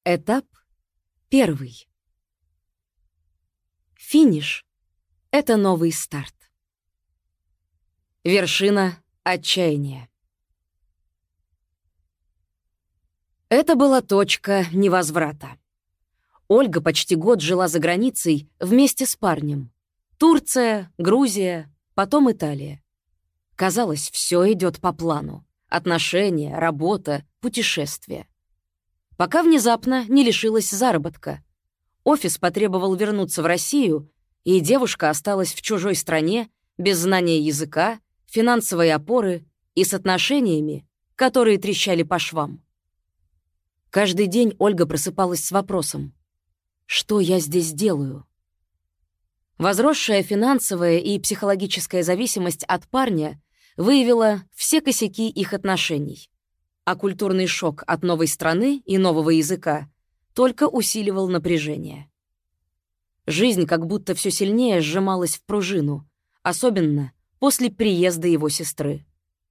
Этап 1. Финиш — это новый старт. Вершина отчаяния. Это была точка невозврата. Ольга почти год жила за границей вместе с парнем. Турция, Грузия, потом Италия. Казалось, все идет по плану. Отношения, работа, путешествия. Пока внезапно не лишилась заработка. Офис потребовал вернуться в Россию, и девушка осталась в чужой стране без знания языка, финансовой опоры и с отношениями, которые трещали по швам. Каждый день Ольга просыпалась с вопросом: «Что я здесь делаю?» Возросшая финансовая и психологическая зависимость от парня выявила все косяки их отношений, а культурный шок от новой страны и нового языка только усиливал напряжение. Жизнь как будто все сильнее сжималась в пружину, особенно после приезда его сестры.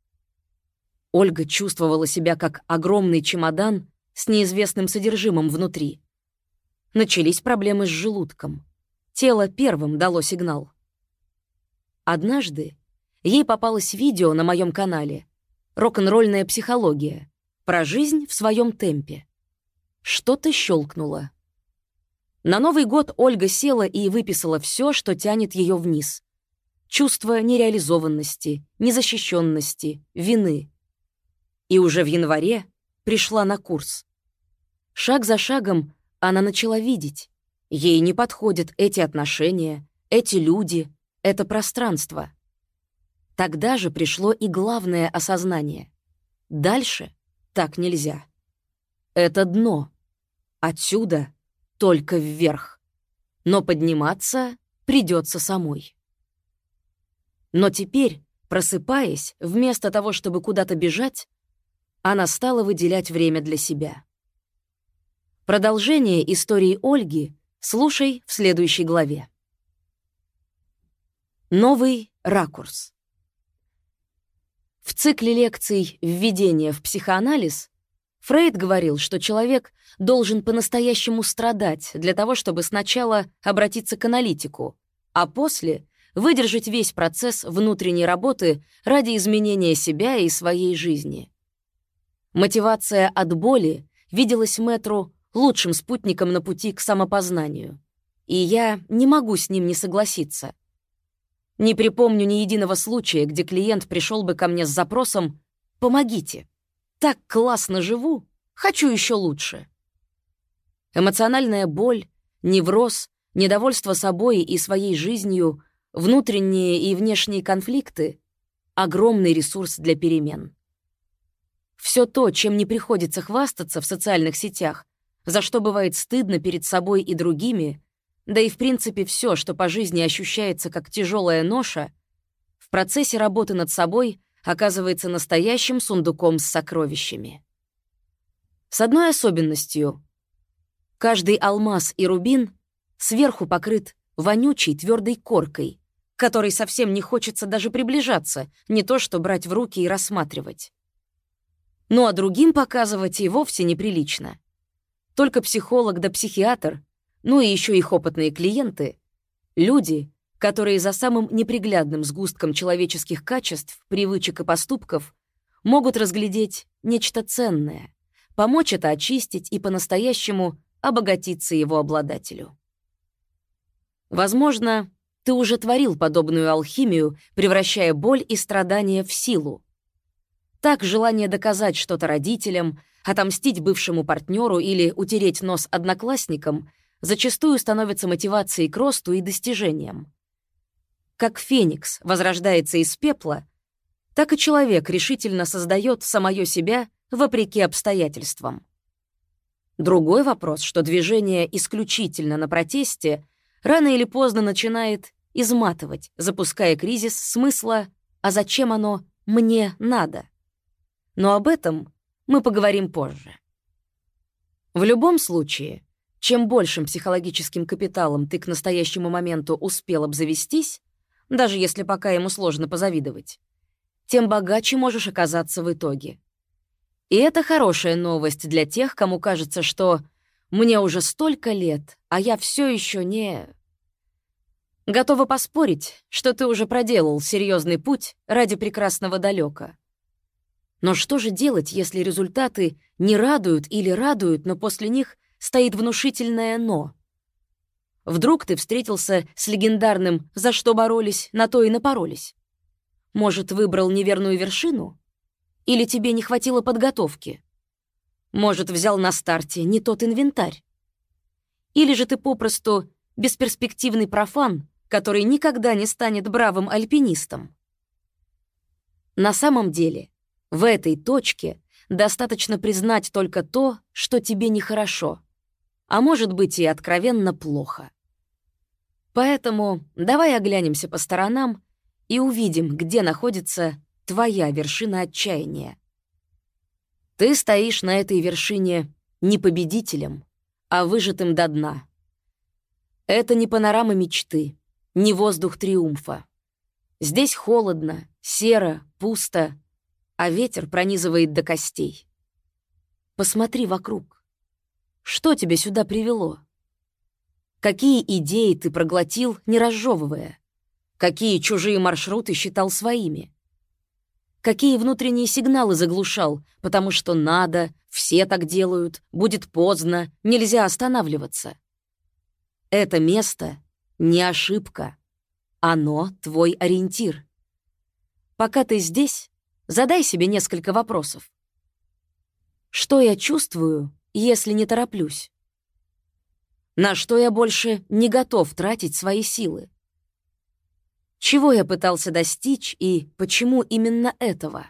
Ольга чувствовала себя как огромный чемодан с неизвестным содержимым внутри. Начались проблемы с желудком. Тело первым дало сигнал. Однажды ей попалось видео на моем канале «Рок-н-ролльная психология» про жизнь в своем темпе. Что-то щелкнуло. На Новый год Ольга села и выписала все, что тянет ее вниз. Чувство нереализованности, незащищенности, вины. И уже в январе пришла на курс. Шаг за шагом она начала видеть. Ей не подходят эти отношения, эти люди, это пространство. Тогда же пришло и главное осознание. Дальше так нельзя. Это дно. Отсюда только вверх. Но подниматься придется самой. Но теперь, просыпаясь, вместо того, чтобы куда-то бежать, она стала выделять время для себя. Продолжение истории Ольги слушай в следующей главе. Новый ракурс. В цикле лекций «Введение в психоанализ» Фрейд говорил, что человек должен по-настоящему страдать для того, чтобы сначала обратиться к аналитику, а после выдержать весь процесс внутренней работы ради изменения себя и своей жизни. Мотивация от боли виделась мэтру лучшим спутником на пути к самопознанию, и я не могу с ним не согласиться. Не припомню ни единого случая, где клиент пришел бы ко мне с запросом «Помогите! Так классно живу! Хочу еще лучше!» Эмоциональная боль, невроз, недовольство собой и своей жизнью, внутренние и внешние конфликты — огромный ресурс для перемен. Все то, чем не приходится хвастаться в социальных сетях, за что бывает стыдно перед собой и другими, да и в принципе все, что по жизни ощущается как тяжелая ноша, в процессе работы над собой оказывается настоящим сундуком с сокровищами. С одной особенностью: каждый алмаз и рубин сверху покрыт вонючей твердой коркой, к которой совсем не хочется даже приближаться, не то что брать в руки и рассматривать. Ну а другим показывать и вовсе неприлично. Только психолог да психиатр, ну и еще их опытные клиенты, люди, которые за самым неприглядным сгустком человеческих качеств, привычек и поступков могут разглядеть нечто ценное, помочь это очистить и по-настоящему обогатиться его обладателю. Возможно, ты уже творил подобную алхимию, превращая боль и страдания в силу. Так желание доказать что-то родителям, отомстить бывшему партнеру или утереть нос одноклассникам зачастую становится мотивацией к росту и достижениям. Как феникс возрождается из пепла, так и человек решительно создает самое себя вопреки обстоятельствам. Другой вопрос, что движение исключительно на протесте рано или поздно начинает изматывать, запуская кризис смысла «а зачем оно мне надо?». Но об этом мы поговорим позже. В любом случае, чем большим психологическим капиталом ты к настоящему моменту успел обзавестись, даже если пока ему сложно позавидовать, тем богаче можешь оказаться в итоге. И это хорошая новость для тех, кому кажется, что Мне уже столько лет, а я все еще не... Готова поспорить, что ты уже проделал серьезный путь ради прекрасного далека. Но что же делать, если результаты не радуют или радуют, но после них стоит внушительное «но»? Вдруг ты встретился с легендарным «за что боролись, на то и напоролись». Может, выбрал неверную вершину? Или тебе не хватило подготовки? Может, взял на старте не тот инвентарь? Или же ты попросту бесперспективный профан, который никогда не станет бравым альпинистом? На самом деле, в этой точке достаточно признать только то, что тебе нехорошо, а может быть и откровенно плохо. Поэтому давай оглянемся по сторонам и увидим, где находится твоя вершина отчаяния. Ты стоишь на этой вершине не победителем, а выжатым до дна. Это не панорама мечты, не воздух триумфа. Здесь холодно, серо, пусто, а ветер пронизывает до костей. Посмотри вокруг. Что тебя сюда привело? Какие идеи ты проглотил, не разжевывая? Какие чужие маршруты считал своими? Какие внутренние сигналы заглушал, потому что надо, все так делают, будет поздно, нельзя останавливаться? Это место не ошибка. Оно твой ориентир. Пока ты здесь, задай себе несколько вопросов. Что я чувствую, если не тороплюсь? На что я больше не готов тратить свои силы? Чего я пытался достичь и почему именно этого?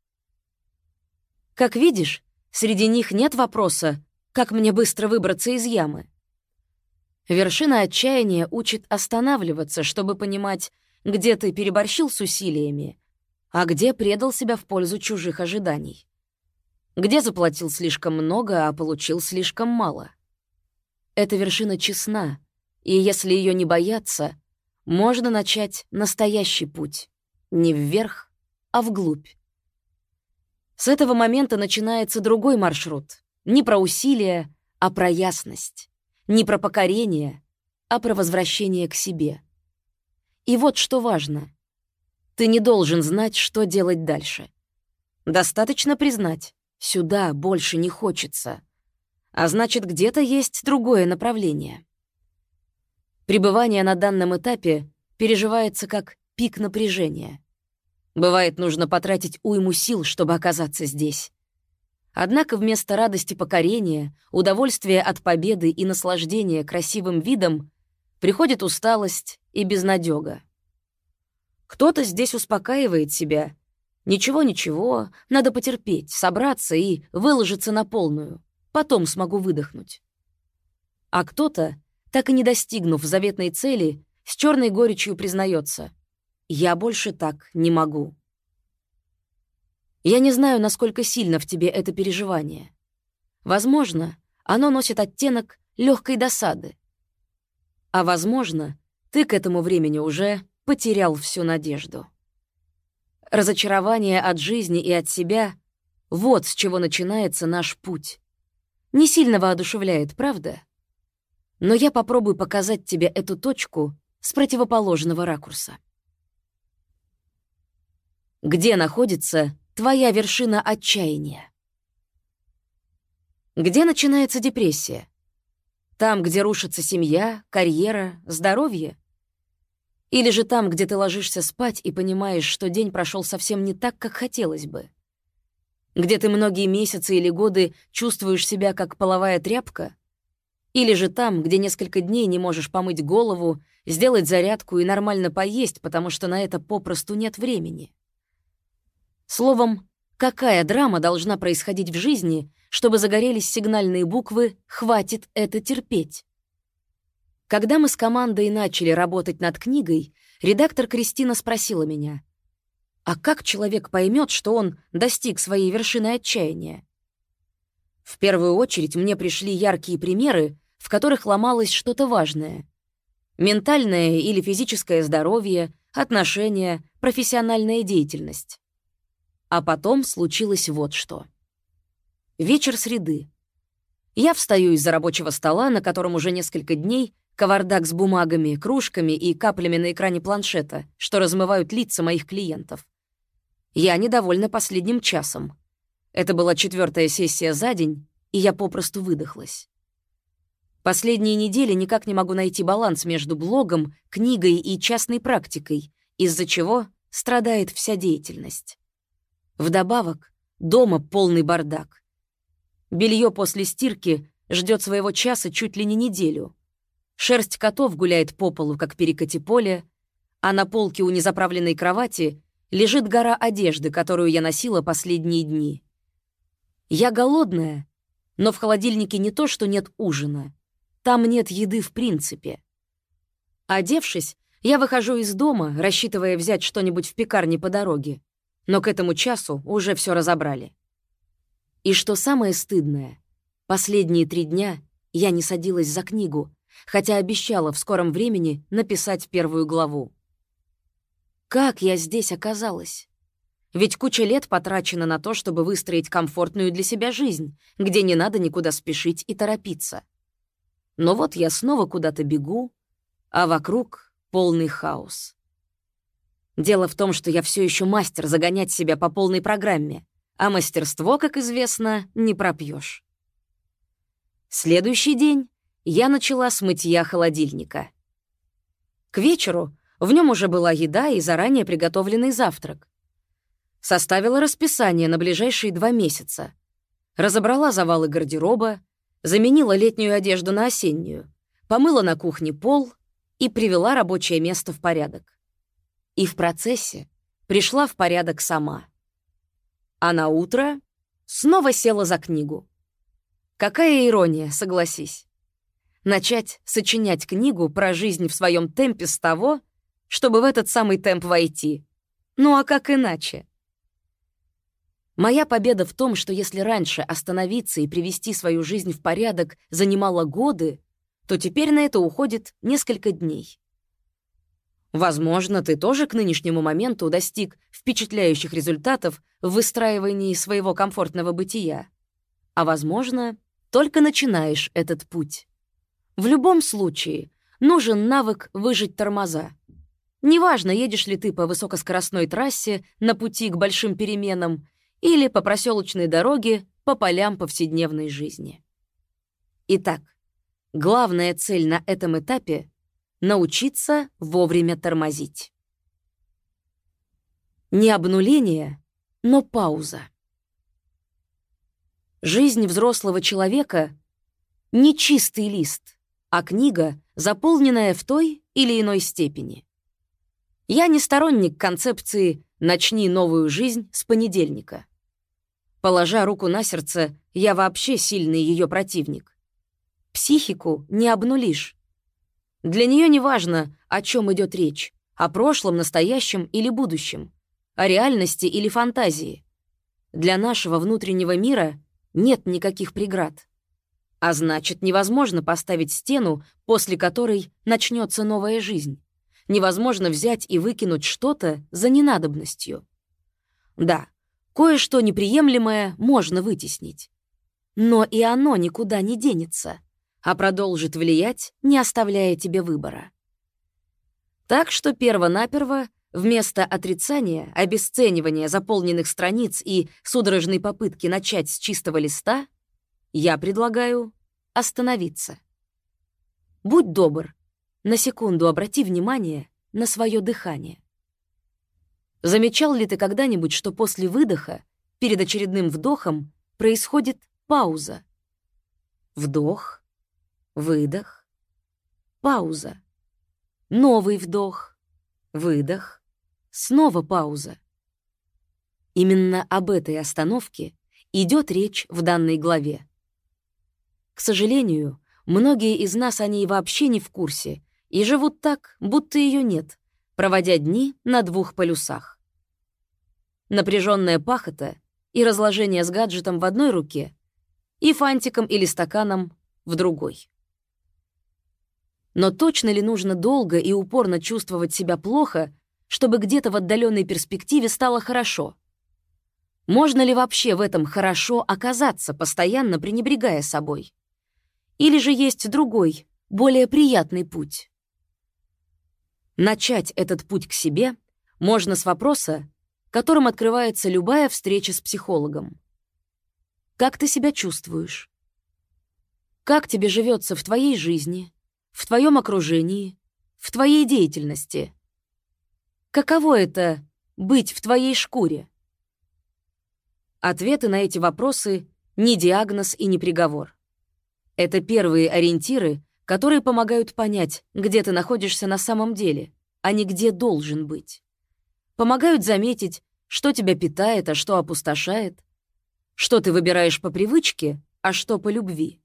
Как видишь, среди них нет вопроса, как мне быстро выбраться из ямы. Вершина отчаяния учит останавливаться, чтобы понимать, где ты переборщил с усилиями, а где предал себя в пользу чужих ожиданий. Где заплатил слишком много, а получил слишком мало. Эта вершина честна, и если ее не бояться, можно начать настоящий путь. Не вверх, а вглубь. С этого момента начинается другой маршрут. Не про усилия, а про ясность. Не про покорение, а про возвращение к себе. И вот что важно. Ты не должен знать, что делать дальше. Достаточно признать, сюда больше не хочется. А значит, где-то есть другое направление. Пребывание на данном этапе переживается как пик напряжения. Бывает, нужно потратить уйму сил, чтобы оказаться здесь. Однако вместо радости покорения, удовольствия от победы и наслаждения красивым видом приходит усталость и безнадёга. Кто-то здесь успокаивает себя. Ничего, надо потерпеть, собраться и выложиться на полную. Потом смогу выдохнуть. А кто-то, так и не достигнув заветной цели, с черной горечью признается: «Я больше так не могу». Я не знаю, насколько сильно в тебе это переживание. Возможно, оно носит оттенок легкой досады. А возможно, ты к этому времени уже потерял всю надежду. Разочарование от жизни и от себя — вот с чего начинается наш путь. Не сильно воодушевляет, правда? Но я попробую показать тебе эту точку с противоположного ракурса. Где находится твоя вершина отчаяния? Где начинается депрессия? Там, где рушится семья, карьера, здоровье? Или же там, где ты ложишься спать и понимаешь, что день прошел совсем не так, как хотелось бы? Где ты многие месяцы или годы чувствуешь себя как половая тряпка? Или же там, где несколько дней не можешь помыть голову, сделать зарядку и нормально поесть, потому что на это попросту нет времени? Словом, какая драма должна происходить в жизни, чтобы загорелись сигнальные буквы «Хватит это терпеть»? Когда мы с командой начали работать над книгой, редактор Кристина спросила меня: «А как человек поймет, что он достиг своей вершины отчаяния?» В первую очередь мне пришли яркие примеры, в которых ломалось что-то важное. Ментальное или физическое здоровье, отношения, профессиональная деятельность. А потом случилось вот что. Вечер среды. Я встаю из-за рабочего стола, на котором уже несколько дней кавардак с бумагами, кружками и каплями на экране планшета, что размывают лица моих клиентов. Я недовольна последним часом. Это была 4-я сессия за день, и я попросту выдохлась. Последние недели никак не могу найти баланс между блогом, книгой и частной практикой, из-за чего страдает вся деятельность. Вдобавок, дома полный бардак. Белье после стирки ждет своего часа чуть ли не неделю. Шерсть котов гуляет по полу, как перекати поле, а на полке у незаправленной кровати лежит гора одежды, которую я носила последние дни. Я голодная, но в холодильнике не то, что нет ужина. Там нет еды в принципе. Одевшись, я выхожу из дома, рассчитывая взять что-нибудь в пекарне по дороге. Но к этому часу уже все разобрали. И что самое стыдное, последние 3 дня я не садилась за книгу, хотя обещала в скором времени написать 1 главу. Как я здесь оказалась? Ведь куча лет потрачена на то, чтобы выстроить комфортную для себя жизнь, где не надо никуда спешить и торопиться. Но вот я снова куда-то бегу, а вокруг полный хаос. Дело в том, что я все еще мастер загонять себя по полной программе, а мастерство, как известно, не пропьешь. Следующий день я начала с мытья холодильника. К вечеру в нем уже была еда и заранее приготовленный завтрак. Составила расписание на ближайшие 2 месяца. Разобрала завалы гардероба, заменила летнюю одежду на осеннюю, помыла на кухне пол и привела рабочее место в порядок. И в процессе пришла в порядок сама. А на утро снова села за книгу. Какая ирония, согласись. Начать сочинять книгу про жизнь в своем темпе с того, чтобы в этот самый темп войти. Ну а как иначе? Моя победа в том, что если раньше остановиться и привести свою жизнь в порядок занимало годы, то теперь на это уходит несколько дней. Возможно, ты тоже к нынешнему моменту достиг впечатляющих результатов в выстраивании своего комфортного бытия. А возможно, только начинаешь этот путь. В любом случае, нужен навык выжать тормоза. Неважно, едешь ли ты по высокоскоростной трассе на пути к большим переменам или по проселочной дороге по полям повседневной жизни. Итак, главная цель на этом этапе — научиться вовремя тормозить. Не обнуление, но пауза. Жизнь взрослого человека — не чистый лист, а книга, заполненная в той или иной степени. Я не сторонник концепции «начни новую жизнь с понедельника». Положа руку на сердце, я вообще сильный ее противник. Психику не обнулишь. Для нее не важно, о чем идет речь, о прошлом, настоящем или будущем, о реальности или фантазии. Для нашего внутреннего мира нет никаких преград. А значит, невозможно поставить стену, после которой начнется новая жизнь. Невозможно взять и выкинуть что-то за ненадобностью. Да, кое-что неприемлемое можно вытеснить. Но и оно никуда не денется, а продолжит влиять, не оставляя тебе выбора. Так что перво-наперво, вместо отрицания, обесценивания заполненных страниц и судорожной попытки начать с чистого листа, я предлагаю остановиться. Будь добр, на секунду обрати внимание на свое дыхание. Замечал ли ты когда-нибудь, что после выдоха, перед очередным вдохом, происходит пауза? Вдох, выдох, пауза. Новый вдох, выдох, снова пауза. Именно об этой остановке идет речь в данной главе. К сожалению, многие из нас о ней вообще не в курсе и живут так, будто ее нет, проводя дни на 2 полюсах. Напряженная пахота и разложение с гаджетом в одной руке и фантиком или стаканом в другой. Но точно ли нужно долго и упорно чувствовать себя плохо, чтобы где-то в отдаленной перспективе стало хорошо? Можно ли вообще в этом хорошо оказаться, постоянно пренебрегая собой? Или же есть другой, более приятный путь? Начать этот путь к себе можно с вопроса, которым открывается любая встреча с психологом. Как ты себя чувствуешь? Как тебе живется в твоей жизни, в твоем окружении, в твоей деятельности? Каково это — быть в твоей шкуре? Ответы на эти вопросы — не диагноз и не приговор. Это первые ориентиры, которые помогают понять, где ты находишься на самом деле, а не где должен быть. Помогают заметить, что тебя питает, а что опустошает, что ты выбираешь по привычке, а что по любви.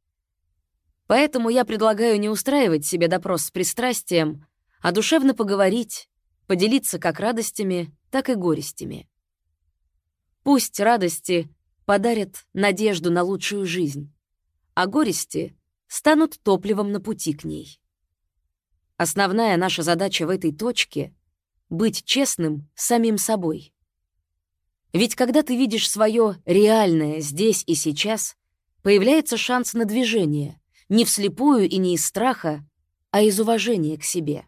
Поэтому я предлагаю не устраивать себе допрос с пристрастием, а душевно поговорить, поделиться как радостями, так и горестями. Пусть радости подарят надежду на лучшую жизнь, а горести станут топливом на пути к ней. Основная наша задача в этой точке — быть честным с самим собой. Ведь когда ты видишь свое реальное здесь и сейчас, появляется шанс на движение, не вслепую и не из страха, а из уважения к себе.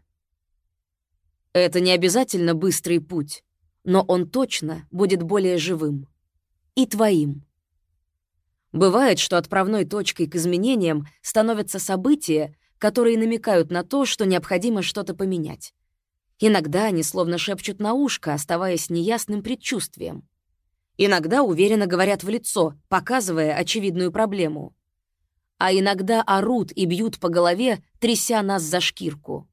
Это не обязательно быстрый путь, но он точно будет более живым. И твоим. Бывает, что отправной точкой к изменениям становятся события, которые намекают на то, что необходимо что-то поменять. Иногда они словно шепчут на ушко, оставаясь неясным предчувствием. Иногда уверенно говорят в лицо, показывая очевидную проблему. А иногда орут и бьют по голове, тряся нас за шкирку.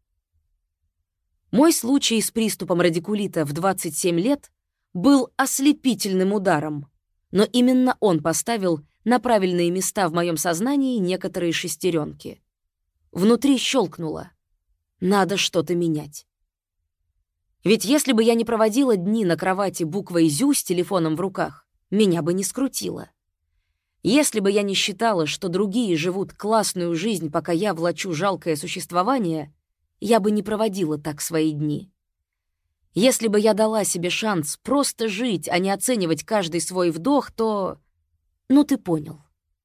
Мой случай с приступом радикулита в 27 лет был ослепительным ударом, но именно он поставил на правильные места в моем сознании некоторые шестеренки. Внутри щелкнуло. Надо что-то менять. Ведь если бы я не проводила дни на кровати буквой «Зю» с телефоном в руках, меня бы не скрутило. Если бы я не считала, что другие живут классную жизнь, пока я влачу жалкое существование, я бы не проводила так свои дни. Если бы я дала себе шанс просто жить, а не оценивать каждый свой вдох, то... Ну, ты понял.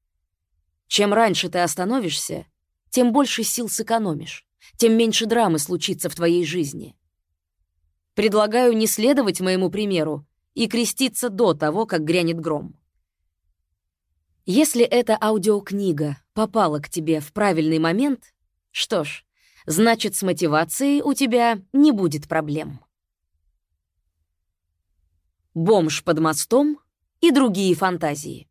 Чем раньше ты остановишься, тем больше сил сэкономишь, тем меньше драмы случится в твоей жизни. Предлагаю не следовать моему примеру и креститься до того, как грянет гром. Если эта аудиокнига попала к тебе в правильный момент, что ж, значит, с мотивацией у тебя не будет проблем. Бомж под мостом и другие фантазии.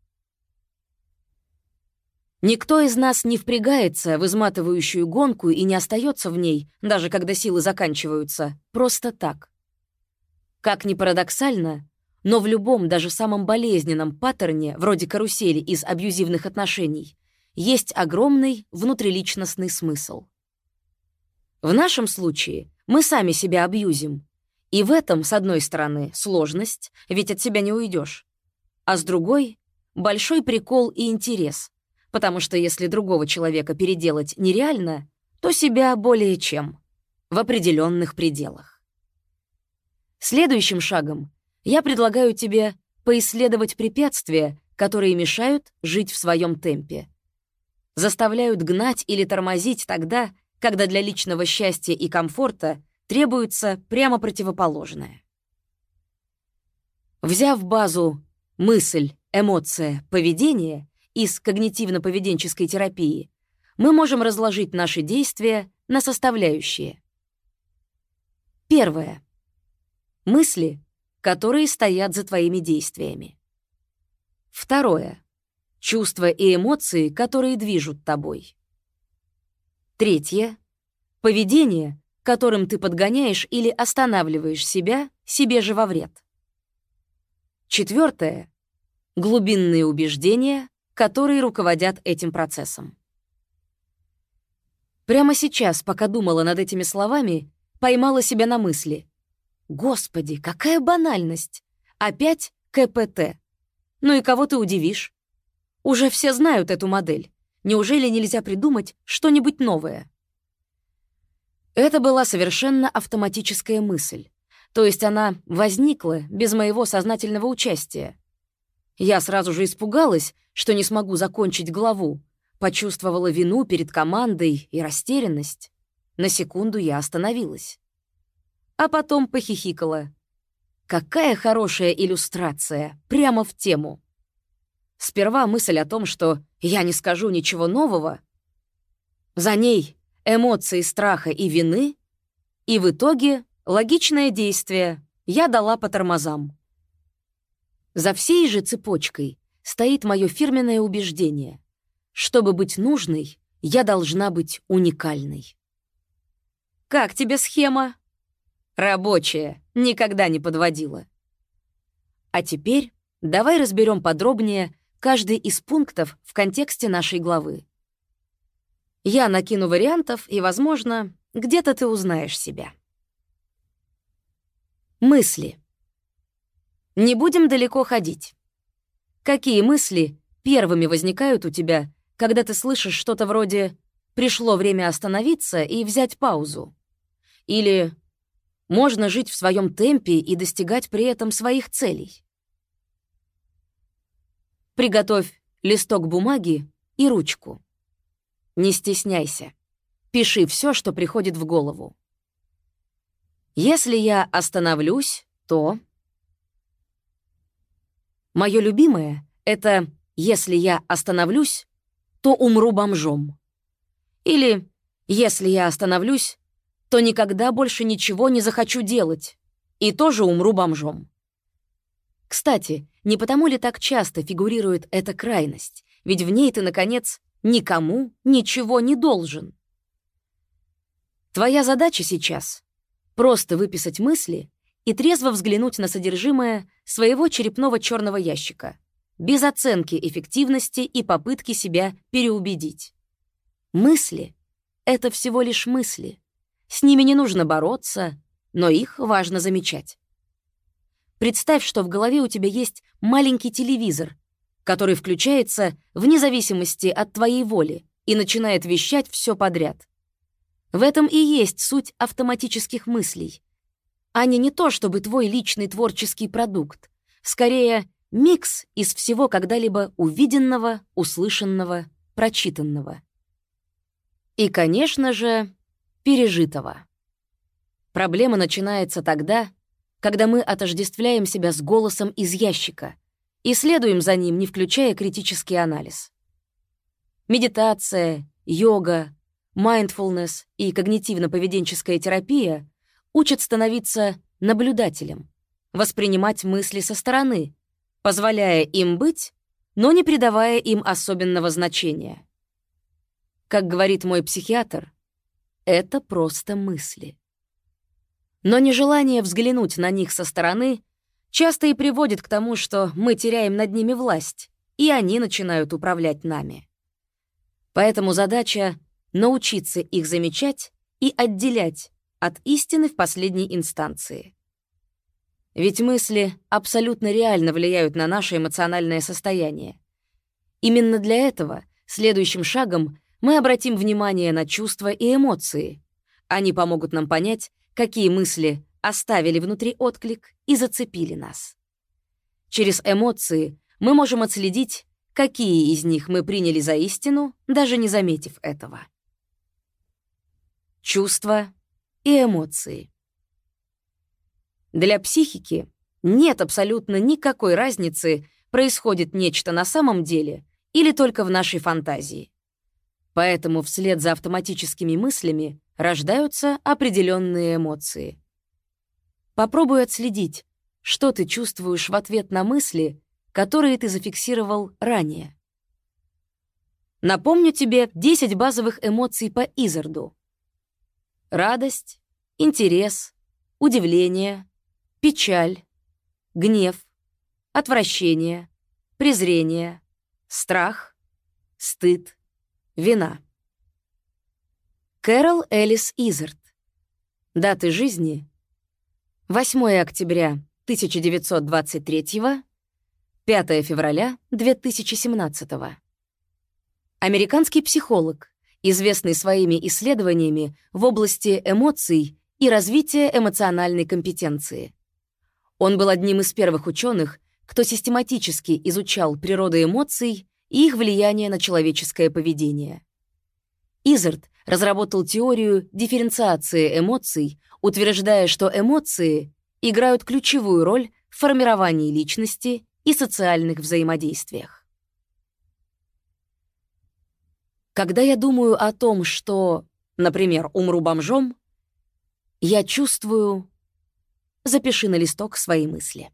Никто из нас не впрягается в изматывающую гонку и не остается в ней, даже когда силы заканчиваются, просто так. Как ни парадоксально, но в любом, даже самом болезненном паттерне, вроде карусели из абьюзивных отношений, есть огромный внутриличностный смысл. В нашем случае мы сами себя абьюзим, и в этом, с одной стороны, сложность, ведь от себя не уйдешь, а с другой — большой прикол и интерес, потому что если другого человека переделать нереально, то себя более чем, в определенных пределах. Следующим шагом я предлагаю тебе поисследовать препятствия, которые мешают жить в своем темпе. Заставляют гнать или тормозить тогда, когда для личного счастья и комфорта требуется прямо противоположное. Взяв базу мысль, эмоция, поведение из когнитивно-поведенческой терапии, мы можем разложить наши действия на составляющие. Первое. Мысли, которые стоят за твоими действиями. Второе. Чувства и эмоции, которые движут тобой. Третье. Поведение, которым ты подгоняешь или останавливаешь себя, себе же во вред. Четвертое. Глубинные убеждения, которые руководят этим процессом. Прямо сейчас, пока думала над этими словами, поймала себя на мысли. Господи, какая банальность! Опять КПТ. Ну и кого ты удивишь? Уже все знают эту модель. Неужели нельзя придумать что-нибудь новое? Это была совершенно автоматическая мысль. То есть она возникла без моего сознательного участия. Я сразу же испугалась, что не смогу закончить главу, почувствовала вину перед командой и растерянность. На секунду я остановилась. А потом похихикала. Какая хорошая иллюстрация, прямо в тему. Сперва мысль о том, что я не скажу ничего нового, за ней эмоции страха и вины, и в итоге логичное действие я дала по тормозам. За всей же цепочкой стоит мое фирменное убеждение. Чтобы быть нужной, я должна быть уникальной. Как тебе схема? Рабочая, никогда не подводила. А теперь давай разберем подробнее каждый из пунктов в контексте нашей главы. Я накину вариантов, и, возможно, где-то ты узнаешь себя. Мысли. Не будем далеко ходить. Какие мысли первыми возникают у тебя, когда ты слышишь что-то вроде «пришло время остановиться и взять паузу» или «можно жить в своем темпе и достигать при этом своих целей»? Приготовь листок бумаги и ручку. Не стесняйся. Пиши все, что приходит в голову. Если я остановлюсь, то... Моё любимое — это «если я остановлюсь, то умру бомжом». Или «если я остановлюсь, то никогда больше ничего не захочу делать и тоже умру бомжом». Кстати, не потому ли так часто фигурирует эта крайность? Ведь в ней ты, наконец, никому ничего не должен. Твоя задача сейчас — просто выписать мысли и трезво взглянуть на содержимое своего черепного черного ящика, без оценки эффективности и попытки себя переубедить. Мысли — это всего лишь мысли. С ними не нужно бороться, но их важно замечать. Представь, что в голове у тебя есть маленький телевизор, который включается вне зависимости от твоей воли и начинает вещать все подряд. В этом и есть суть автоматических мыслей. Они не то чтобы твой личный творческий продукт, скорее микс из всего когда-либо увиденного, услышанного, прочитанного. И, конечно же, пережитого. Проблема начинается тогда, когда мы отождествляем себя с голосом из ящика и следуем за ним, не включая критический анализ. Медитация, йога, mindfulness и когнитивно-поведенческая терапия учат становиться наблюдателем, воспринимать мысли со стороны, позволяя им быть, но не придавая им особенного значения. Как говорит мой психиатр, это просто мысли. Но нежелание взглянуть на них со стороны часто и приводит к тому, что мы теряем над ними власть, и они начинают управлять нами. Поэтому задача — научиться их замечать и отделять от истины в последней инстанции. Ведь мысли абсолютно реально влияют на наше эмоциональное состояние. Именно для этого следующим шагом мы обратим внимание на чувства и эмоции. Они помогут нам понять, какие мысли оставили внутри отклик и зацепили нас. Через эмоции мы можем отследить, какие из них мы приняли за истину, даже не заметив этого. Чувства и эмоции. Для психики нет абсолютно никакой разницы, происходит нечто на самом деле или только в нашей фантазии. Поэтому вслед за автоматическими мыслями рождаются определенные эмоции. Попробуй отследить, что ты чувствуешь в ответ на мысли, которые ты зафиксировал ранее. Напомню тебе 10 базовых эмоций по Изарду. Радость, интерес, удивление, печаль, гнев, отвращение, презрение, страх, стыд, вина. Кэрол Элис Изард. Даты жизни: 8 октября 1923, 5 февраля 2017. Американский психолог, известный своими исследованиями в области эмоций и развития эмоциональной компетенции. Он был одним из первых ученых, кто систематически изучал природу эмоций и их влияние на человеческое поведение. Изерт разработал теорию дифференциации эмоций, утверждая, что эмоции играют ключевую роль в формировании личности и социальных взаимодействиях. Когда я думаю о том, что, например, умру бомжом, я чувствую... Запиши на листок свои мысли.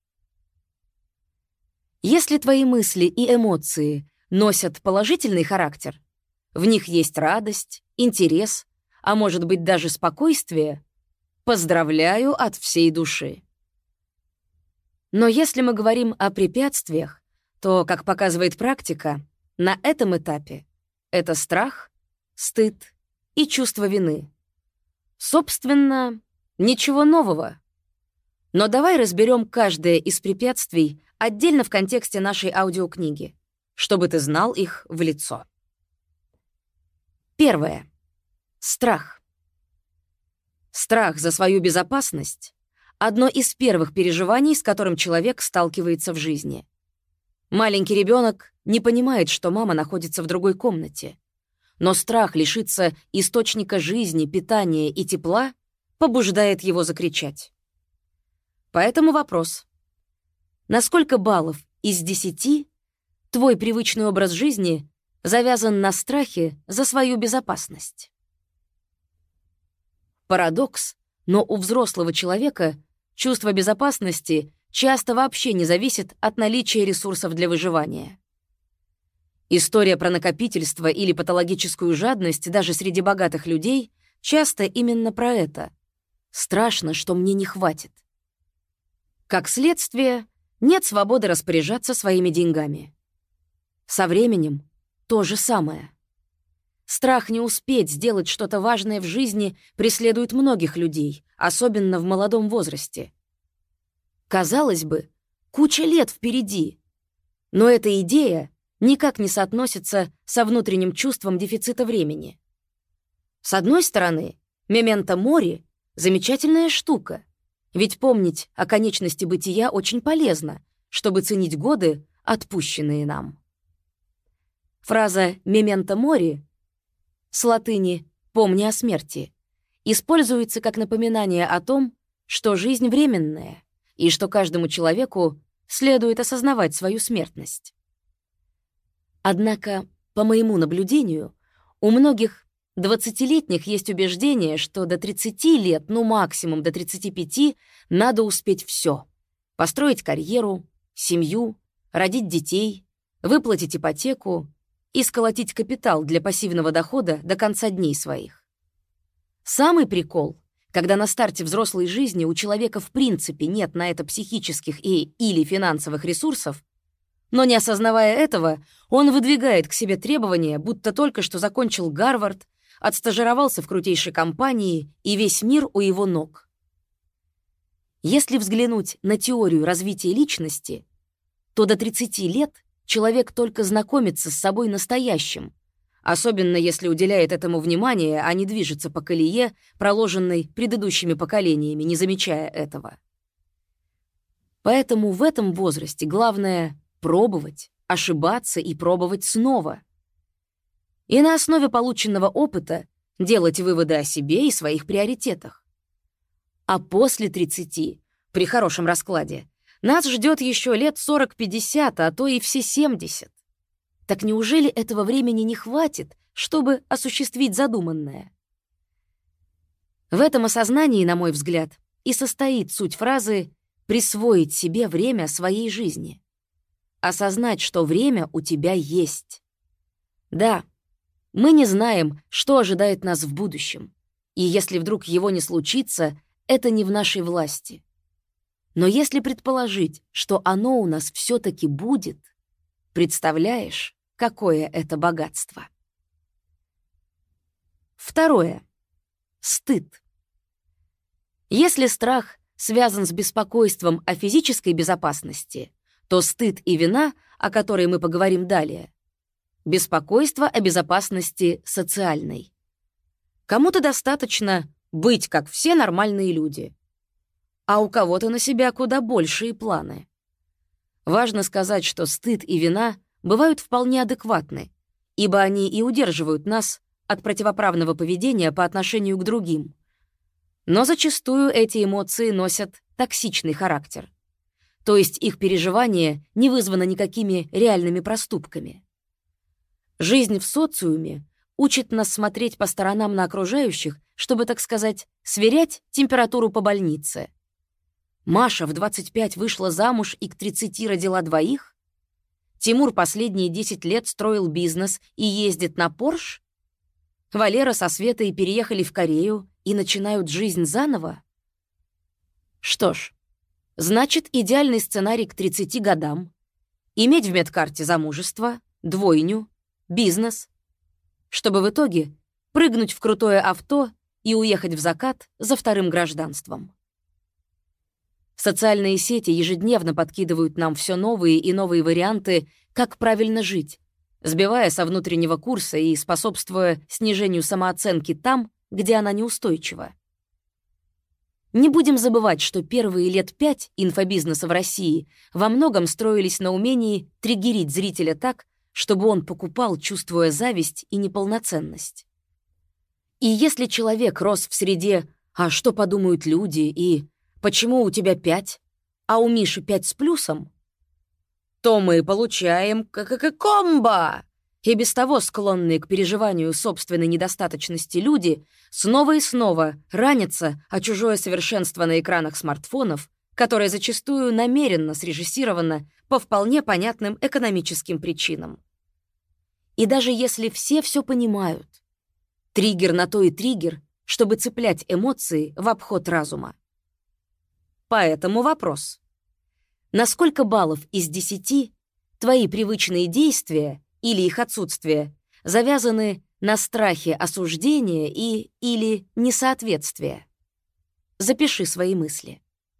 Если твои мысли и эмоции носят положительный характер, в них есть радость, интерес, а может быть даже спокойствие, поздравляю от всей души. Но если мы говорим о препятствиях, то, как показывает практика, на этом этапе это страх, стыд и чувство вины. Собственно, ничего нового. Но давай разберем каждое из препятствий отдельно в контексте нашей аудиокниги, чтобы ты знал их в лицо. Первое. Страх. Страх за свою безопасность — одно из первых переживаний, с которым человек сталкивается в жизни. Маленький ребенок не понимает, что мама находится в другой комнате, но страх лишиться источника жизни, питания и тепла побуждает его закричать. Поэтому вопрос. На сколько баллов из 10 твой привычный образ жизни завязан на страхе за свою безопасность? Парадокс, но у взрослого человека чувство безопасности часто вообще не зависит от наличия ресурсов для выживания. История про накопительство или патологическую жадность даже среди богатых людей часто именно про это. Страшно, что мне не хватит. Как следствие, нет свободы распоряжаться своими деньгами. Со временем то же самое. Страх не успеть сделать что-то важное в жизни преследует многих людей, особенно в молодом возрасте. Казалось бы, куча лет впереди, но эта идея никак не соотносится со внутренним чувством дефицита времени. С одной стороны, мементо мори — замечательная штука, ведь помнить о конечности бытия очень полезно, чтобы ценить годы, отпущенные нам. Фраза «мементо мори» с латыни «помни о смерти» используется как напоминание о том, что жизнь временная и что каждому человеку следует осознавать свою смертность. Однако, по моему наблюдению, у многих 20-летних есть убеждение, что до 30 лет, ну максимум до 35, надо успеть все: построить карьеру, семью, родить детей, выплатить ипотеку и сколотить капитал для пассивного дохода до конца дней своих. Самый прикол, когда на старте взрослой жизни у человека в принципе нет на это психических или финансовых ресурсов, но не осознавая этого, он выдвигает к себе требования, будто только что закончил Гарвард, отстажировался в крутейшей компании, и весь мир у его ног. Если взглянуть на теорию развития личности, то до 30 лет человек только знакомится с собой настоящим, особенно если уделяет этому внимание, а не движется по колее, проложенной предыдущими поколениями, не замечая этого. Поэтому в этом возрасте главное — пробовать, ошибаться и пробовать снова. И на основе полученного опыта делать выводы о себе и своих приоритетах. А после 30, при хорошем раскладе, нас ждет еще лет 40-50, а то и все 70. Так неужели этого времени не хватит, чтобы осуществить задуманное? В этом осознании, на мой взгляд, и состоит суть фразы «присвоить себе время своей жизни». Осознать, что время у тебя есть. Да, мы не знаем, что ожидает нас в будущем, и если вдруг его не случится, это не в нашей власти. Но если предположить, что оно у нас все-таки будет, представляешь, какое это богатство? Второе. Стыд. Если страх связан с беспокойством о физической безопасности, то стыд и вина, о которой мы поговорим далее, беспокойство о безопасности социальной. Кому-то достаточно быть как все нормальные люди, а у кого-то на себя куда большие планы. Важно сказать, что стыд и вина бывают вполне адекватны, ибо они и удерживают нас от противоправного поведения по отношению к другим. Но зачастую эти эмоции носят токсичный характер. То есть их переживание не вызвано никакими реальными проступками. Жизнь в социуме учит нас смотреть по сторонам на окружающих, чтобы, так сказать, сверять температуру по больнице. Маша в 25 вышла замуж и к 30 родила двоих? Тимур последние 10 лет строил бизнес и ездит на Порш? Валера со Светой переехали в Корею и начинают жизнь заново? Что ж, значит, идеальный сценарий к 30 годам — иметь в медкарте замужество, двойню, бизнес, чтобы в итоге прыгнуть в крутое авто и уехать в закат за вторым гражданством. Социальные сети ежедневно подкидывают нам все новые и новые варианты, как правильно жить, сбивая со внутреннего курса и способствуя снижению самооценки там, где она неустойчива. Не будем забывать, что первые лет 5 инфобизнеса в России во многом строились на умении триггерить зрителя так, чтобы он покупал, чувствуя зависть и неполноценность. И если человек рос в среде «а что подумают люди» и «почему у тебя 5, а у Миши 5 с плюсом», то мы получаем комбо. И без того склонные к переживанию собственной недостаточности люди снова и снова ранятся о чужое совершенство на экранах смартфонов, которое зачастую намеренно срежиссировано по вполне понятным экономическим причинам. И даже если все понимают, триггер на то и триггер, чтобы цеплять эмоции в обход разума. Поэтому вопрос. На сколько баллов из 10 твои привычные действия или их отсутствие завязаны на страхе осуждения или несоответствия? Запиши свои мысли.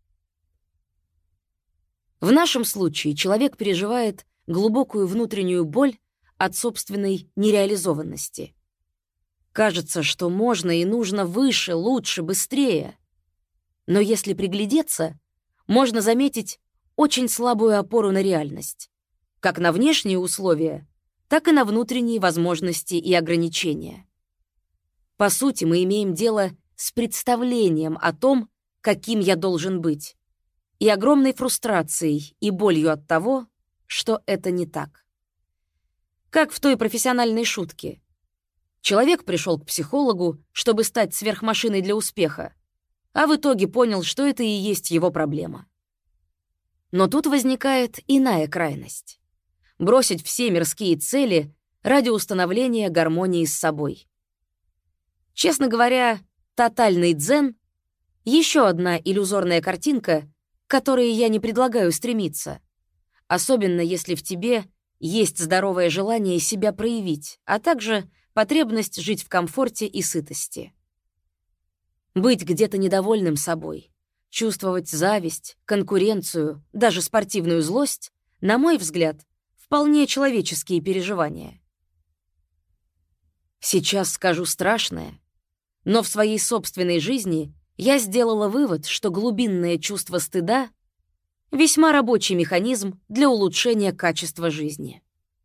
В нашем случае человек переживает глубокую внутреннюю боль от собственной нереализованности. Кажется, что можно и нужно выше, лучше, быстрее. Но если приглядеться, можно заметить очень слабую опору на реальность, как на внешние условия, так и на внутренние возможности и ограничения. По сути, мы имеем дело с представлением о том, каким я должен быть, и огромной фрустрацией и болью от того, что это не так. Как в той профессиональной шутке. Человек пришел к психологу, чтобы стать сверхмашиной для успеха, а в итоге понял, что это и есть его проблема. Но тут возникает иная крайность. Бросить все мирские цели ради установления гармонии с собой. Честно говоря, тотальный дзен — еще одна иллюзорная картинка, к которой я не предлагаю стремиться, особенно если в тебе есть здоровое желание себя проявить, а также потребность жить в комфорте и сытости. Быть где-то недовольным собой, чувствовать зависть, конкуренцию, даже спортивную злость, на мой взгляд, вполне человеческие переживания. Сейчас скажу страшное, но в своей собственной жизни я сделала вывод, что глубинное чувство стыда — весьма рабочий механизм для улучшения качества жизни.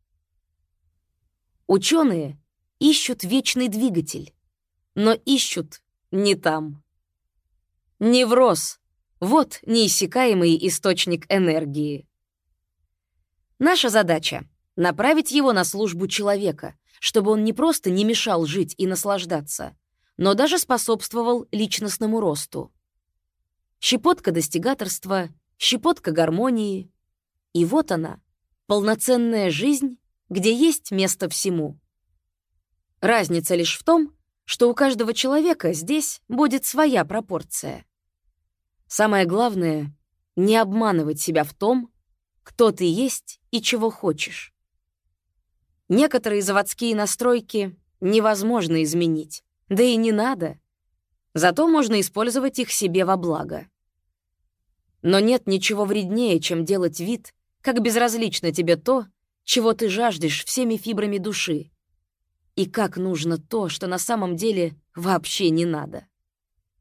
Ученые ищут вечный двигатель, но ищут не там. Невроз — вот неиссякаемый источник энергии. Наша задача — направить его на службу человека, чтобы он не просто не мешал жить и наслаждаться, но даже способствовал личностному росту. Щепотка достигаторства, щепотка гармонии. И вот она, полноценная жизнь, где есть место всему. Разница лишь в том, что у каждого человека здесь будет своя пропорция. Самое главное — не обманывать себя в том, кто ты есть и чего хочешь. Некоторые заводские настройки невозможно изменить, да и не надо. Зато можно использовать их себе во благо. Но нет ничего вреднее, чем делать вид, как безразлично тебе то, чего ты жаждешь всеми фибрами души, и как нужно то, что на самом деле вообще не надо.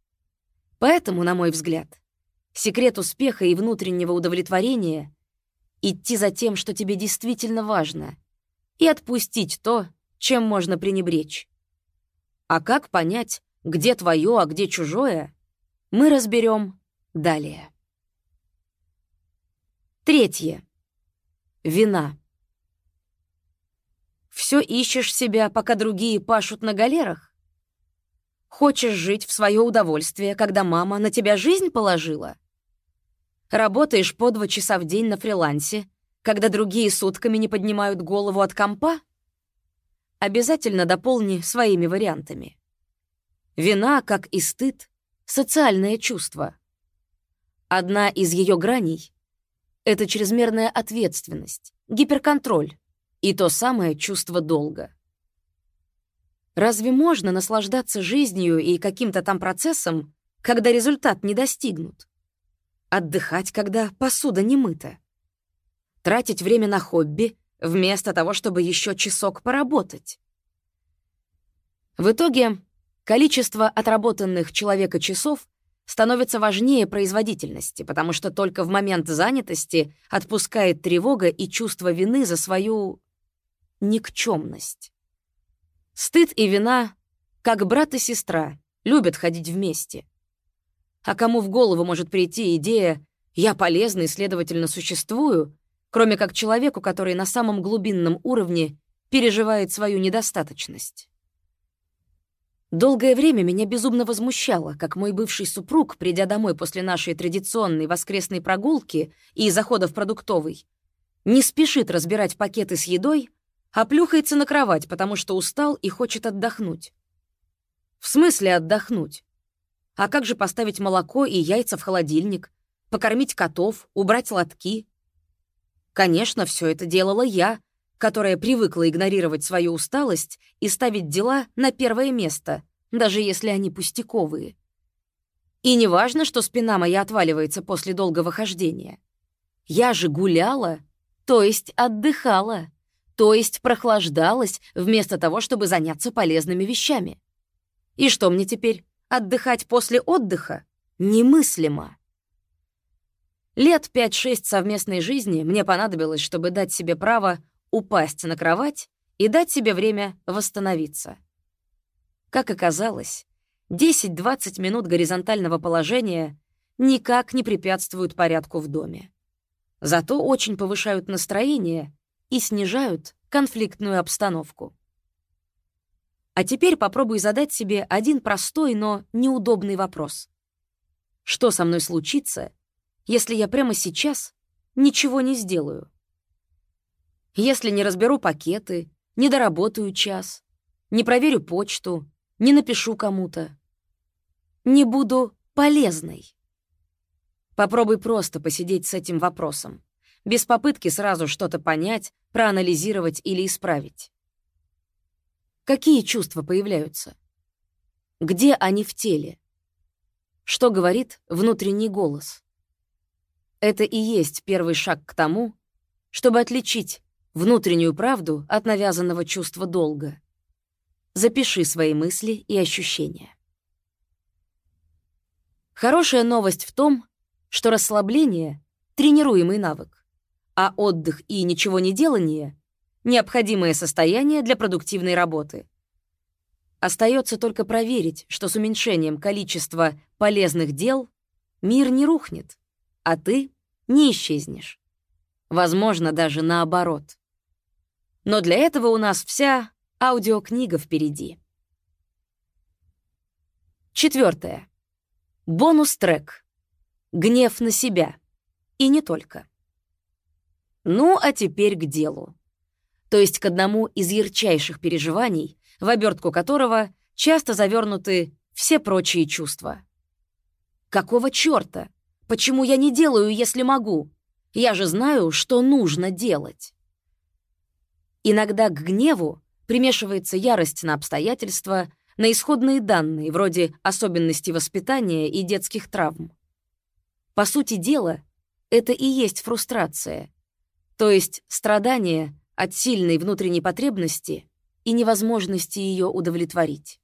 Поэтому, на мой взгляд, секрет успеха и внутреннего удовлетворения идти за тем, что тебе действительно важно, и отпустить то, чем можно пренебречь. А как понять, где твое, а где чужое, мы разберем далее. Третье. Вина. Все ищешь себя, пока другие пашут на галерах? Хочешь жить в свое удовольствие, когда мама на тебя жизнь положила? Работаешь по 2 часа в день на фрилансе, когда другие сутками не поднимают голову от компа? Обязательно дополни своими вариантами. Вина, как и стыд, — социальное чувство. Одна из ее граней — это чрезмерная ответственность, гиперконтроль и то самое чувство долга. Разве можно наслаждаться жизнью и каким-то там процессом, когда результат не достигнут? Отдыхать, когда посуда не мыта? Тратить время на хобби, вместо того, чтобы еще часок поработать? В итоге количество отработанных человека часов становится важнее производительности, потому что только в момент занятости отпускает тревога и чувство вины за свою никчемность. Стыд и вина, как брат и сестра, любят ходить вместе. А кому в голову может прийти идея «я полезный, следовательно, существую», кроме как человеку, который на самом глубинном уровне переживает свою недостаточность? Долгое время меня безумно возмущало, как мой бывший супруг, придя домой после нашей традиционной воскресной прогулки и захода в продуктовый, не спешит разбирать пакеты с едой, а плюхается на кровать, потому что устал и хочет отдохнуть. В смысле отдохнуть? А как же поставить молоко и яйца в холодильник, покормить котов, убрать лотки? Конечно, все это делала я, которая привыкла игнорировать свою усталость и ставить дела на первое место, даже если они пустяковые. И не важно, что спина моя отваливается после долгого хождения. Я же гуляла, то есть отдыхала, то есть прохлаждалась вместо того, чтобы заняться полезными вещами. И что мне теперь, отдыхать после отдыха? Немыслимо. Лет 5-6 совместной жизни мне понадобилось, чтобы дать себе право упасть на кровать и дать себе время восстановиться. Как оказалось, 10-20 минут горизонтального положения никак не препятствуют порядку в доме. Зато очень повышают настроение и снижают конфликтную обстановку. А теперь попробуй задать себе один простой, но неудобный вопрос. Что со мной случится, если я прямо сейчас ничего не сделаю? Если не разберу пакеты, не доработаю час, не проверю почту, не напишу кому-то, не буду полезной? Попробуй просто посидеть с этим вопросом, без попытки сразу что-то понять, проанализировать или исправить. Какие чувства появляются? Где они в теле? Что говорит внутренний голос? Это и есть первый шаг к тому, чтобы отличить внутреннюю правду от навязанного чувства долга. Запиши свои мысли и ощущения. Хорошая новость в том, что расслабление — тренируемый навык, а отдых и ничего не делание — необходимое состояние для продуктивной работы. Остается только проверить, что с уменьшением количества полезных дел мир не рухнет, а ты не исчезнешь. Возможно, даже наоборот. Но для этого у нас вся аудиокнига впереди. 4. Бонус-трек. Гнев на себя. И не только. Ну, а теперь к делу. То есть к одному из ярчайших переживаний, в обертку которого часто завернуты все прочие чувства. Какого чёрта? Почему я не делаю, если могу? Я же знаю, что нужно делать. Иногда к гневу примешивается ярость на обстоятельства, на исходные данные, вроде особенностей воспитания и детских травм. По сути дела, это и есть фрустрация, то есть страдание от сильной внутренней потребности и невозможности ее удовлетворить.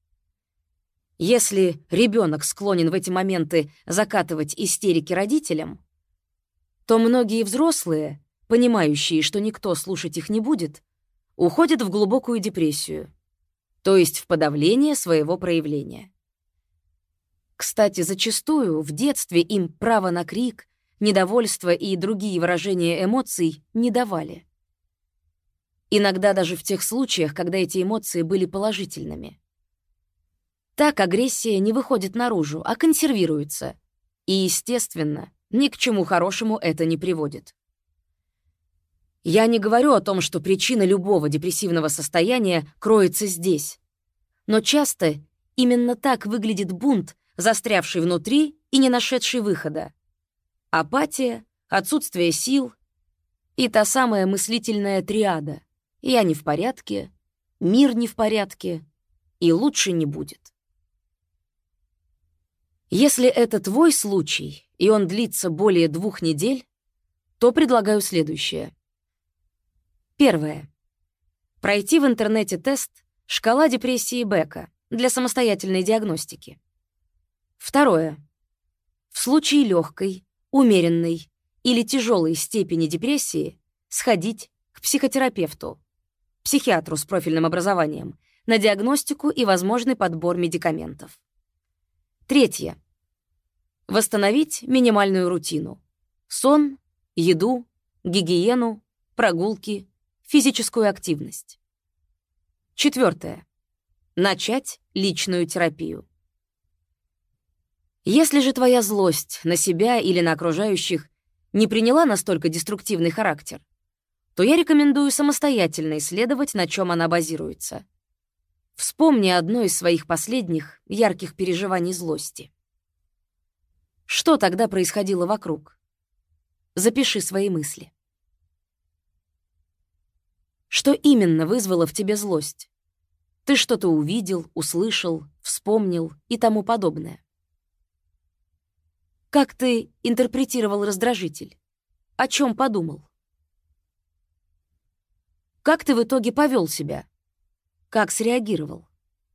Если ребенок склонен в эти моменты закатывать истерики родителям, то многие взрослые понимающие, что никто слушать их не будет, уходят в глубокую депрессию, то есть в подавление своего проявления. Кстати, зачастую в детстве им право на крик, недовольство и другие выражения эмоций не давали. Иногда даже в тех случаях, когда эти эмоции были положительными. Так агрессия не выходит наружу, а консервируется. И, естественно, ни к чему хорошему это не приводит. Я не говорю о том, что причина любого депрессивного состояния кроется здесь. Но часто именно так выглядит бунт, застрявший внутри и не нашедший выхода. Апатия, отсутствие сил и та самая мыслительная триада «я не в порядке», «мир не в порядке» и «лучше не будет». Если это твой случай, и он длится более 2 недель, то предлагаю следующее. Первое. Пройти в интернете тест «Шкала депрессии Бека» для самостоятельной диагностики. Второе. В случае легкой, умеренной или тяжелой степени депрессии сходить к психотерапевту, психиатру с профильным образованием, на диагностику и возможный подбор медикаментов. Третье. Восстановить минимальную рутину. Сон, еду, гигиену, прогулки, физическую активность. Четвертое. Начать личную терапию. Если же твоя злость на себя или на окружающих не приняла настолько деструктивный характер, то я рекомендую самостоятельно исследовать, на чем она базируется. Вспомни одно из своих последних ярких переживаний злости. Что тогда происходило вокруг? Запиши свои мысли. Что именно вызвало в тебе злость? Ты что-то увидел, услышал, вспомнил и тому подобное. Как ты интерпретировал раздражитель? О чем подумал? Как ты в итоге повел себя? Как среагировал?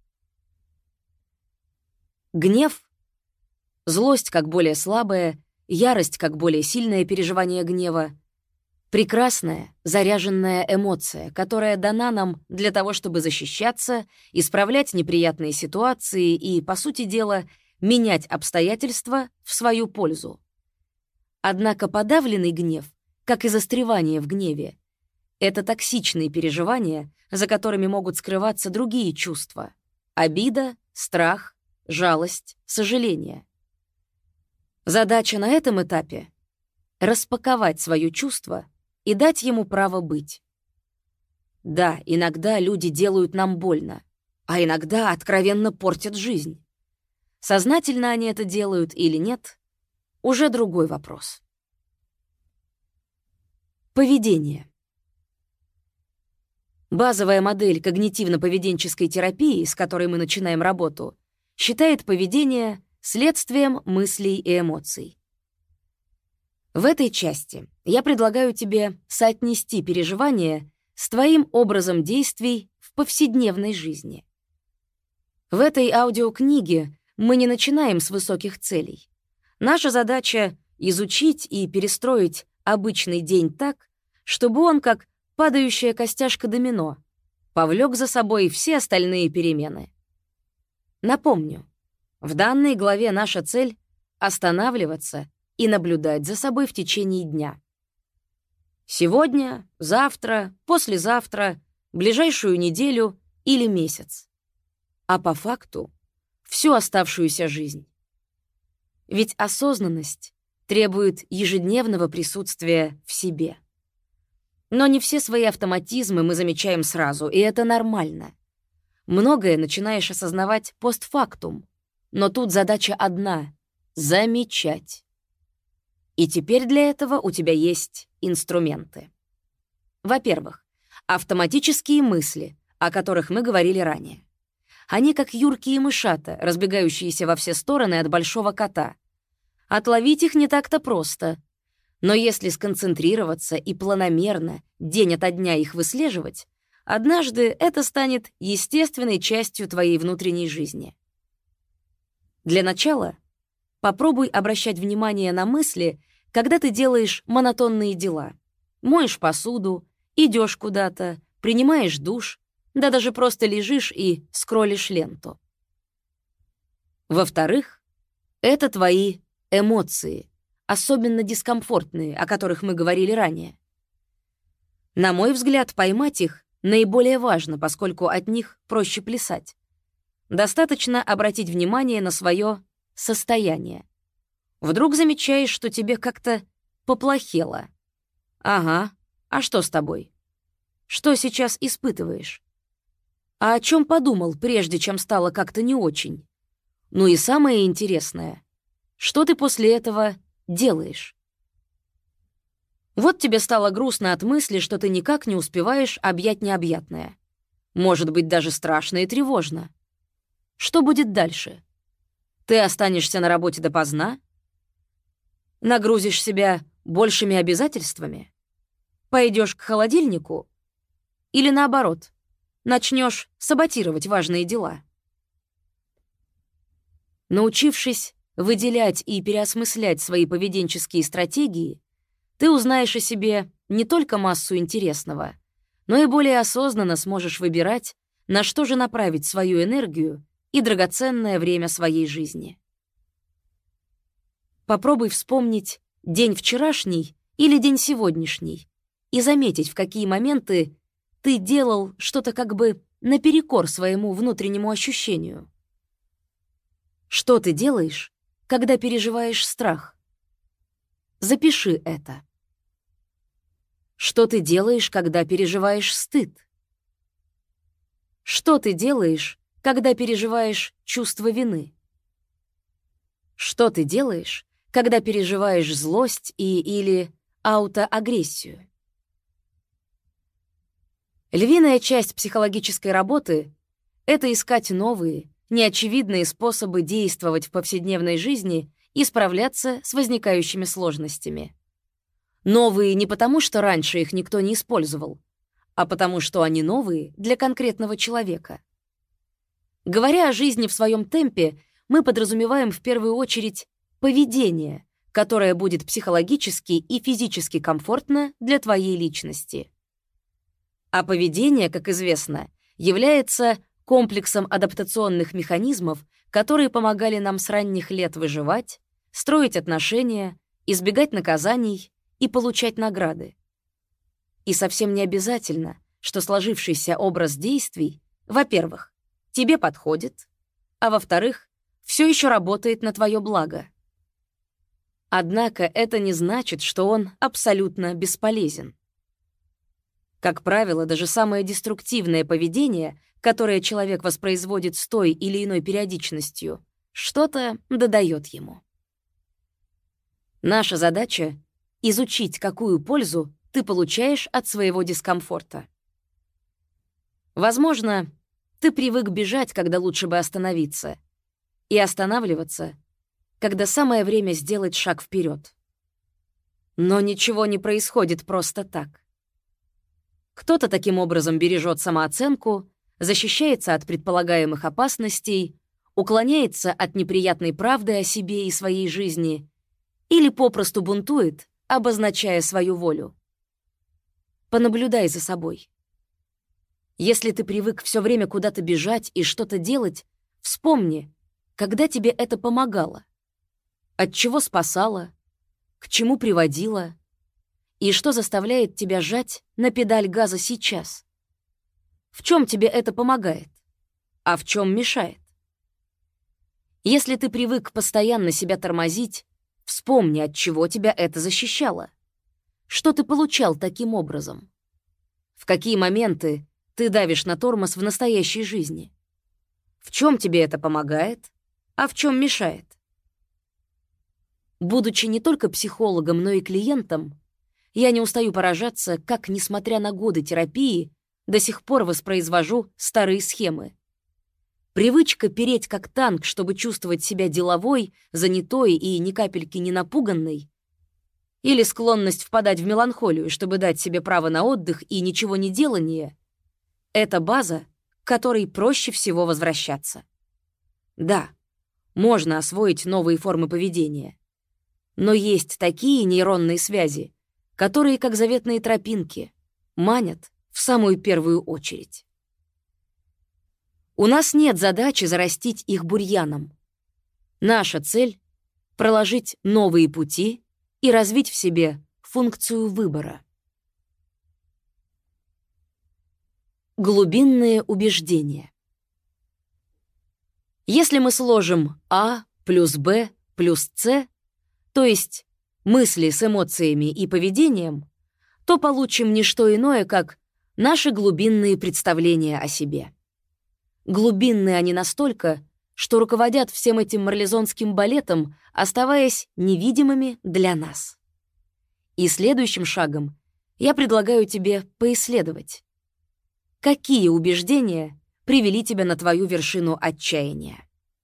Гнев, злость как более слабая, ярость как более сильное переживание гнева, прекрасная, заряженная эмоция, которая дана нам для того, чтобы защищаться, исправлять неприятные ситуации и, по сути дела, менять обстоятельства в свою пользу. Однако подавленный гнев, как и застревание в гневе, это токсичные переживания, за которыми могут скрываться другие чувства — обида, страх, жалость, сожаление. Задача на этом этапе — распаковать свое чувство и дать ему право быть. Да, иногда люди делают нам больно, а иногда откровенно портят жизнь. Сознательно они это делают или нет — уже другой вопрос. Поведение. Базовая модель когнитивно-поведенческой терапии, с которой мы начинаем работу, считает поведение следствием мыслей и эмоций. В этой части я предлагаю тебе соотнести переживания с твоим образом действий в повседневной жизни. В этой аудиокниге мы не начинаем с высоких целей. Наша задача — изучить и перестроить обычный день так, чтобы он, как падающая костяшка домино, повлек за собой все остальные перемены. Напомню, в данной главе наша цель — останавливаться и наблюдать за собой в течение дня. Сегодня, завтра, послезавтра, ближайшую неделю или месяц. А по факту — всю оставшуюся жизнь. Ведь осознанность требует ежедневного присутствия в себе. Но не все свои автоматизмы мы замечаем сразу, и это нормально. Многое начинаешь осознавать постфактум, но тут задача одна — замечать. И теперь для этого у тебя есть инструменты. Во-первых, автоматические мысли, о которых мы говорили ранее. Они как юркие мышата, разбегающиеся во все стороны от большого кота. Отловить их не так-то просто. Но если сконцентрироваться и планомерно, день ото дня их выслеживать, однажды это станет естественной частью твоей внутренней жизни. Для начала попробуй обращать внимание на мысли, когда ты делаешь монотонные дела. моешь посуду, идешь куда-то, принимаешь душ, да даже просто лежишь и скроллишь ленту. Во-вторых, это твои эмоции, особенно дискомфортные, о которых мы говорили ранее. На мой взгляд, поймать их наиболее важно, поскольку от них проще плясать. Достаточно обратить внимание на свое состояние. Вдруг замечаешь, что тебе как-то поплохело. Ага, а что с тобой? Что сейчас испытываешь? А о чем подумал, прежде чем стало как-то не очень? Ну и самое интересное, что ты после этого делаешь? Вот тебе стало грустно от мысли, что ты никак не успеваешь объять необъятное. Может быть, даже страшно и тревожно. Что будет дальше? Ты останешься на работе допоздна? Нагрузишь себя большими обязательствами? Пойдешь к холодильнику? Или наоборот, начнешь саботировать важные дела? Научившись выделять и переосмыслять свои поведенческие стратегии, ты узнаешь о себе не только массу интересного, но и более осознанно сможешь выбирать, на что же направить свою энергию и драгоценное время своей жизни. Попробуй вспомнить день вчерашний или день сегодняшний и заметить, в какие моменты ты делал что-то как бы наперекор своему внутреннему ощущению. Что ты делаешь, когда переживаешь страх? Запиши это. Что ты делаешь, когда переживаешь стыд? Что ты делаешь, когда переживаешь чувство вины? Что ты делаешь, когда переживаешь злость или аутоагрессию? Львиная часть психологической работы — это искать новые, неочевидные способы действовать в повседневной жизни и справляться с возникающими сложностями. Новые не потому, что раньше их никто не использовал, а потому что они новые для конкретного человека. Говоря о жизни в своем темпе, мы подразумеваем в первую очередь поведение, которое будет психологически и физически комфортно для твоей личности. А поведение, как известно, является комплексом адаптационных механизмов, которые помогали нам с ранних лет выживать, строить отношения, избегать наказаний и получать награды. И совсем не обязательно, что сложившийся образ действий, во-первых, тебе подходит, а во-вторых, все еще работает на твое благо. Однако это не значит, что он абсолютно бесполезен. Как правило, даже самое деструктивное поведение, которое человек воспроизводит с той или иной периодичностью, что-то додает ему. Наша задача — изучить, какую пользу ты получаешь от своего дискомфорта. Возможно, ты привык бежать, когда лучше бы остановиться, и останавливаться, когда самое время сделать шаг вперед. Но ничего не происходит просто так. Кто-то таким образом бережет самооценку, защищается от предполагаемых опасностей, уклоняется от неприятной правды о себе и своей жизни или попросту бунтует, обозначая свою волю. Понаблюдай за собой. Если ты привык все время куда-то бежать и что-то делать, вспомни, когда тебе это помогало, от чего спасало, к чему приводило, и что заставляет тебя жать на педаль газа сейчас. В чем тебе это помогает, а в чем мешает? Если ты привык постоянно себя тормозить, вспомни, от чего тебя это защищало. Что ты получал таким образом? В какие моменты ты давишь на тормоз в настоящей жизни? В чем тебе это помогает, а в чем мешает? Будучи не только психологом, но и клиентом, я не устаю поражаться, как, несмотря на годы терапии, до сих пор воспроизвожу старые схемы. Привычка переть как танк, чтобы чувствовать себя деловой, занятой и ни капельки не напуганной, или склонность впадать в меланхолию, чтобы дать себе право на отдых и ничего не делание — это база, к которой проще всего возвращаться. Да, можно освоить новые формы поведения, но есть такие нейронные связи, которые, как заветные тропинки, манят в самую первую очередь. У нас нет задачи зарастить их бурьяном. Наша цель — проложить новые пути и развить в себе функцию выбора. Глубинные убеждения. Если мы сложим А плюс Б плюс С, то есть мысли с эмоциями и поведением, то получим не что иное, как наши глубинные представления о себе. Глубинные они настолько, что руководят всем этим марлезонским балетом, оставаясь невидимыми для нас. И следующим шагом я предлагаю тебе поисследовать, какие убеждения привели тебя на твою вершину отчаяния.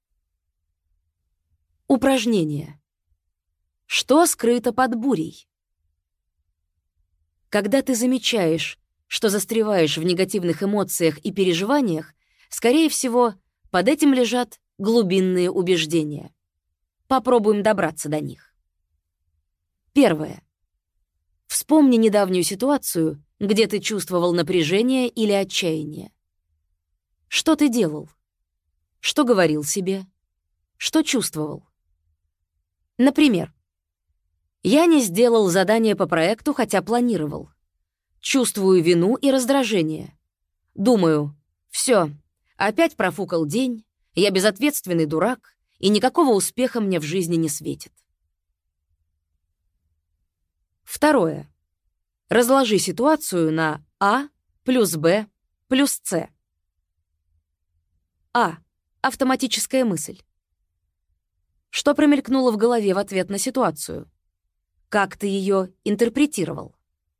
Упражнение. Что скрыто под бурей? Когда ты замечаешь, что застреваешь в негативных эмоциях и переживаниях, скорее всего, под этим лежат глубинные убеждения. Попробуем добраться до них. Первое. Вспомни недавнюю ситуацию, где ты чувствовал напряжение или отчаяние. Что ты делал? Что говорил себе? Что чувствовал? Например, я не сделал задание по проекту, хотя планировал. Чувствую вину и раздражение. Думаю, все, опять профукал день, я безответственный дурак, и никакого успеха мне в жизни не светит. Второе. Разложи ситуацию на А плюс Б плюс С. А. Автоматическая мысль. Что промелькнуло в голове в ответ на ситуацию? Как ты ее интерпретировал?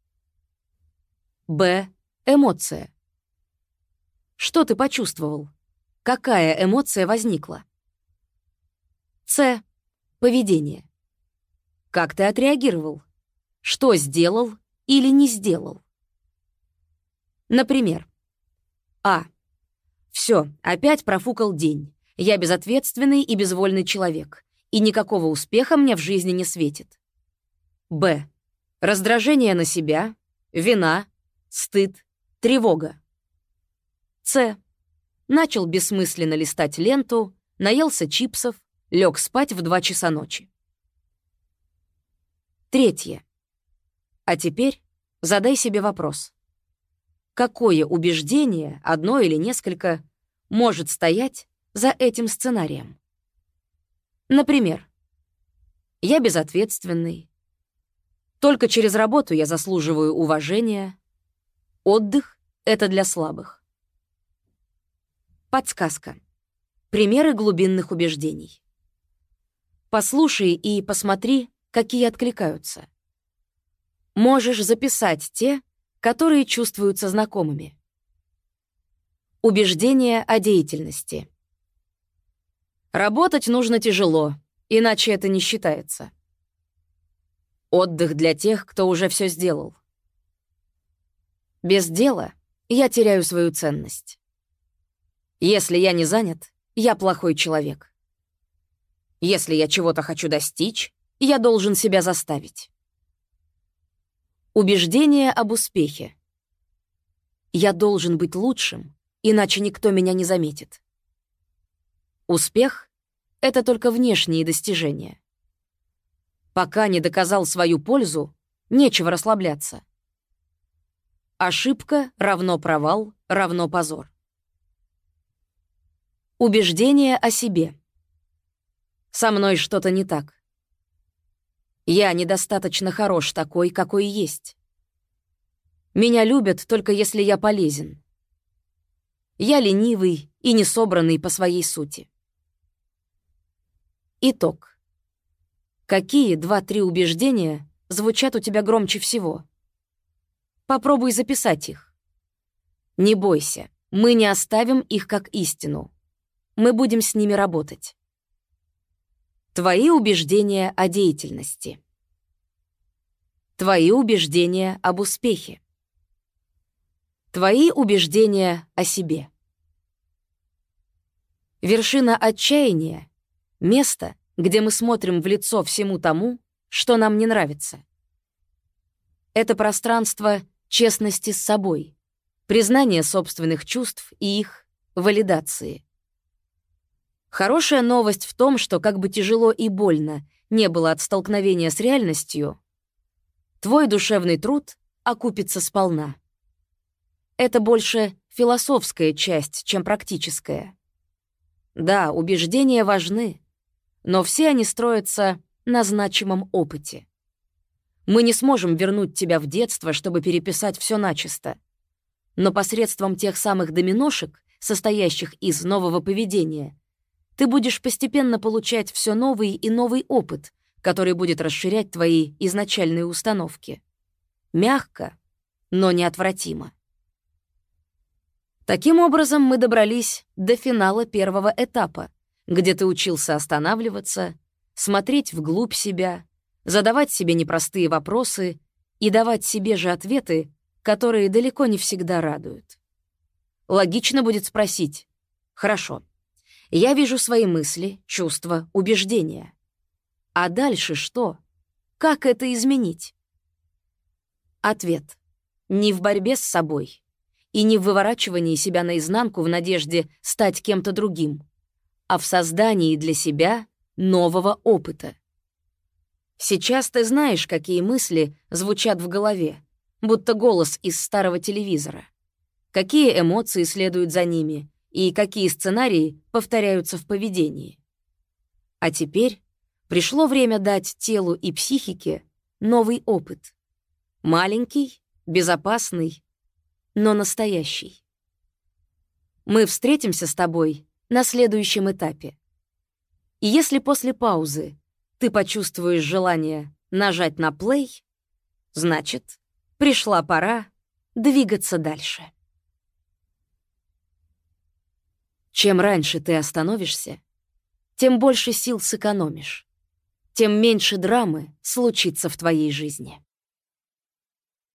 Б. Эмоция. Что ты почувствовал? Какая эмоция возникла? С. Поведение. Как ты отреагировал? Что сделал или не сделал? Например, А. Все, опять профукал день. Я безответственный и безвольный человек, и никакого успеха мне в жизни не светит. Б. Раздражение на себя, вина, стыд, тревога. С. Начал бессмысленно листать ленту, наелся чипсов, лег спать в 2 часа ночи. Третье. А теперь задай себе вопрос. Какое убеждение, одно или несколько, может стоять за этим сценарием? Например, я безответственный, только через работу я заслуживаю уважения, отдых — это для слабых. Подсказка. Примеры глубинных убеждений. Послушай и посмотри, какие откликаются. Можешь записать те, которые чувствуются знакомыми. Убеждение о деятельности. Работать нужно тяжело, иначе это не считается. Отдых для тех, кто уже все сделал. Без дела я теряю свою ценность. Если я не занят, я плохой человек. Если я чего-то хочу достичь, я должен себя заставить. Убеждение об успехе. Я должен быть лучшим, иначе никто меня не заметит. Успех — это только внешние достижения. Пока не доказал свою пользу, нечего расслабляться. Ошибка равно провал, равно позор. Убеждение о себе. Со мной что-то не так. Я недостаточно хорош такой, какой есть. Меня любят только если я полезен. Я ленивый и несобранный по своей сути. Итог. Какие 2-3 убеждения звучат у тебя громче всего? Попробуй записать их. Не бойся, мы не оставим их как истину. Мы будем с ними работать. Твои убеждения о деятельности. Твои убеждения об успехе. Твои убеждения о себе. Вершина отчаяния — место, где мы смотрим в лицо всему тому, что нам не нравится. Это пространство честности с собой, признания собственных чувств и их валидации. Хорошая новость в том, что как бы тяжело и больно не было от столкновения с реальностью, твой душевный труд окупится сполна. Это больше философская часть, чем практическая. Да, убеждения важны, но все они строятся на значимом опыте. Мы не сможем вернуть тебя в детство, чтобы переписать все начисто. Но посредством тех самых доминошек, состоящих из нового поведения, ты будешь постепенно получать все новый и новый опыт, который будет расширять твои изначальные установки. Мягко, но неотвратимо. Таким образом, мы добрались до финала первого этапа, где ты учился останавливаться, смотреть вглубь себя, задавать себе непростые вопросы и давать себе же ответы, которые далеко не всегда радуют. Логично будет спросить: «Хорошо, я вижу свои мысли, чувства, убеждения. А дальше что? Как это изменить?» Ответ: не в борьбе с собой и не в выворачивании себя наизнанку в надежде стать кем-то другим, а в создании для себя нового опыта. Сейчас ты знаешь, какие мысли звучат в голове, будто голос из старого телевизора, какие эмоции следуют за ними и какие сценарии повторяются в поведении. А теперь пришло время дать телу и психике новый опыт. Маленький, безопасный, но настоящий. Мы встретимся с тобой на следующем этапе. И если после паузы ты почувствуешь желание нажать на плей, значит, пришла пора двигаться дальше. Чем раньше ты остановишься, тем больше сил сэкономишь, тем меньше драмы случится в твоей жизни.